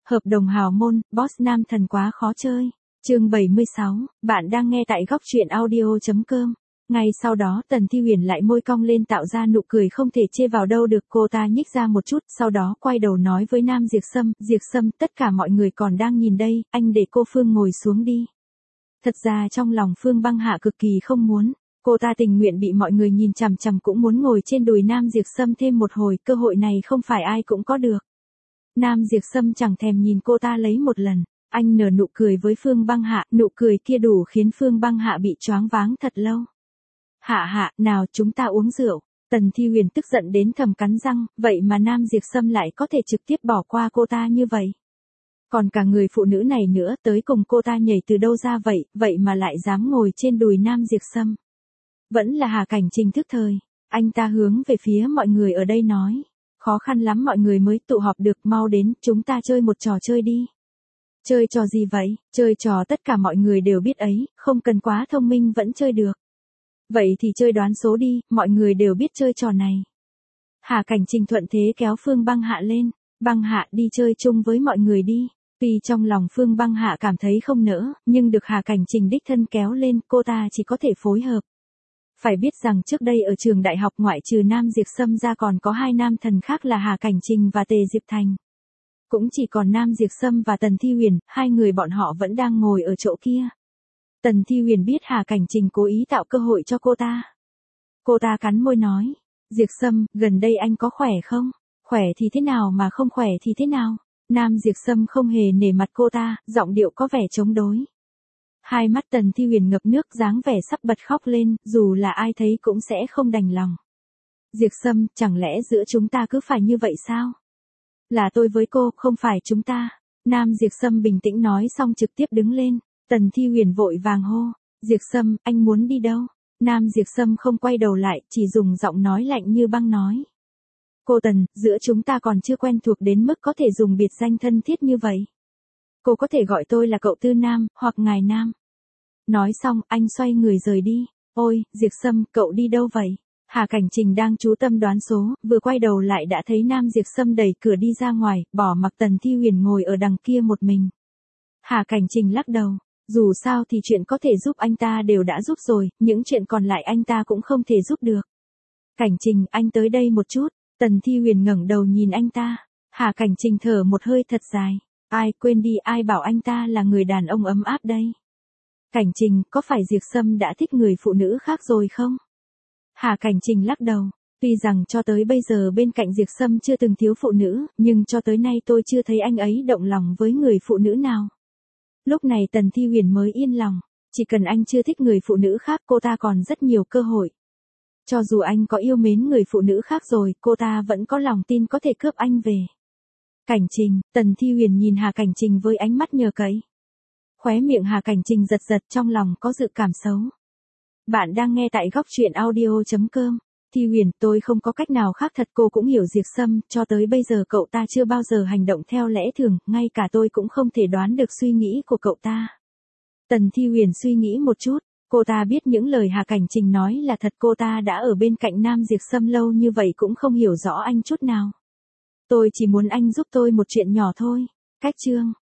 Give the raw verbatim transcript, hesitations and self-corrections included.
Hợp đồng hào môn, boss nam thần quá khó chơi. Chương bảy mươi sáu, bạn đang nghe tại góc truyện audio chấm com. Ngay sau đó Tần Thi Huyền lại môi cong lên tạo ra nụ cười không thể chê vào đâu được, cô ta nhích ra một chút, sau đó quay đầu nói với Nam Diệp Sâm, Diệp Sâm, tất cả mọi người còn đang nhìn đây, anh để cô Phương ngồi xuống đi. Thật ra trong lòng Phương Băng Hạ cực kỳ không muốn, cô ta tình nguyện bị mọi người nhìn chằm chằm cũng muốn ngồi trên đùi Nam Diệp Sâm thêm một hồi, cơ hội này không phải ai cũng có được. Nam Diệp Sâm chẳng thèm nhìn cô ta lấy một lần, anh nở nụ cười với Phương Băng Hạ, nụ cười kia đủ khiến Phương Băng Hạ bị choáng váng thật lâu. Hạ hạ, nào chúng ta uống rượu. Tần Thi Huyền tức giận đến thầm cắn răng, vậy mà Nam Diệp Sâm lại có thể trực tiếp bỏ qua cô ta như vậy. Còn cả người phụ nữ này nữa, tới cùng cô ta nhảy từ đâu ra vậy, vậy mà lại dám ngồi trên đùi Nam Diệp Sâm. Vẫn là Hà Cảnh Trình thức thời, anh ta hướng về phía mọi người ở đây nói. Khó khăn lắm mọi người mới tụ họp được, mau đến, chúng ta chơi một trò chơi đi. Chơi trò gì vậy? Chơi trò tất cả mọi người đều biết ấy, không cần quá thông minh vẫn chơi được. Vậy thì chơi đoán số đi, mọi người đều biết chơi trò này. Hà Cảnh Trình thuận thế kéo Phương Băng Hạ lên, Băng Hạ đi chơi chung với mọi người đi. Tuy trong lòng Phương Băng Hạ cảm thấy không nỡ, nhưng được Hà Cảnh Trình đích thân kéo lên, cô ta chỉ có thể phối hợp. Phải biết rằng trước đây ở trường đại học ngoại trừ Nam Diệp Sâm ra còn có hai nam thần khác là Hà Cảnh Trình và Tề Diệp Thành. Cũng chỉ còn Nam Diệp Sâm và Tần Thi Huyền, hai người bọn họ vẫn đang ngồi ở chỗ kia. Tần Thi Huyền biết Hà Cảnh Trình cố ý tạo cơ hội cho cô ta. Cô ta cắn môi nói, Diệp Sâm, gần đây anh có khỏe không? Khỏe thì thế nào mà không khỏe thì thế nào? Nam Diệp Sâm không hề nể mặt cô ta, giọng điệu có vẻ chống đối. Hai mắt Tần Thi Huyền ngập nước, dáng vẻ sắp bật khóc lên, dù là ai thấy cũng sẽ không đành lòng. Diệp Sâm, chẳng lẽ giữa chúng ta cứ phải như vậy sao? Là tôi với cô, không phải chúng ta. Nam Diệp Sâm bình tĩnh nói xong trực tiếp đứng lên. Tần Thi Huyền vội vàng hô, Diệp Sâm, anh muốn đi đâu? Nam Diệp Sâm không quay đầu lại, chỉ dùng giọng nói lạnh như băng nói. Cô Tần, giữa chúng ta còn chưa quen thuộc đến mức có thể dùng biệt danh thân thiết như vậy. Cô có thể gọi tôi là cậu Tư Nam, hoặc ngài Nam. Nói xong, anh xoay người rời đi. Ôi, Diệp Sâm, cậu đi đâu vậy? Hà Cảnh Trình đang chú tâm đoán số, vừa quay đầu lại đã thấy Nam Diệp Sâm đẩy cửa đi ra ngoài, bỏ mặc Tần Thi Huyền ngồi ở đằng kia một mình. Hà Cảnh Trình lắc đầu, dù sao thì chuyện có thể giúp anh ta đều đã giúp rồi, những chuyện còn lại anh ta cũng không thể giúp được. Cảnh Trình, anh tới đây một chút. Tần Thi Huyền ngẩng đầu nhìn anh ta. Hà Cảnh Trình thở một hơi thật dài. Ai, quên đi, ai bảo anh ta là người đàn ông ấm áp đây. Cảnh Trình, có phải Diệp Sâm đã thích người phụ nữ khác rồi không? Hà Cảnh Trình lắc đầu. Tuy rằng cho tới bây giờ bên cạnh Diệp Sâm chưa từng thiếu phụ nữ, nhưng cho tới nay tôi chưa thấy anh ấy động lòng với người phụ nữ nào. Lúc này Tần Thi Huyền mới yên lòng. Chỉ cần anh chưa thích người phụ nữ khác, cô ta còn rất nhiều cơ hội. Cho dù anh có yêu mến người phụ nữ khác rồi, cô ta vẫn có lòng tin có thể cướp anh về. Cảnh Trình, Tần Thi Huyền nhìn Hà Cảnh Trình với ánh mắt nhờ cậy. Khóe miệng Hà Cảnh Trình giật giật, trong lòng có dự cảm xấu. Bạn đang nghe tại góc truyện audio chấm com. Thi Huyền, tôi không có cách nào khác thật, cô cũng hiểu Diệp Sâm, cho tới bây giờ cậu ta chưa bao giờ hành động theo lẽ thường, ngay cả tôi cũng không thể đoán được suy nghĩ của cậu ta. Tần Thi Huyền suy nghĩ một chút, cô ta biết những lời Hà Cảnh Trình nói là thật, cô ta đã ở bên cạnh Nam Diệp Sâm lâu như vậy cũng không hiểu rõ anh chút nào. Tôi chỉ muốn anh giúp tôi một chuyện nhỏ thôi. Cách chương.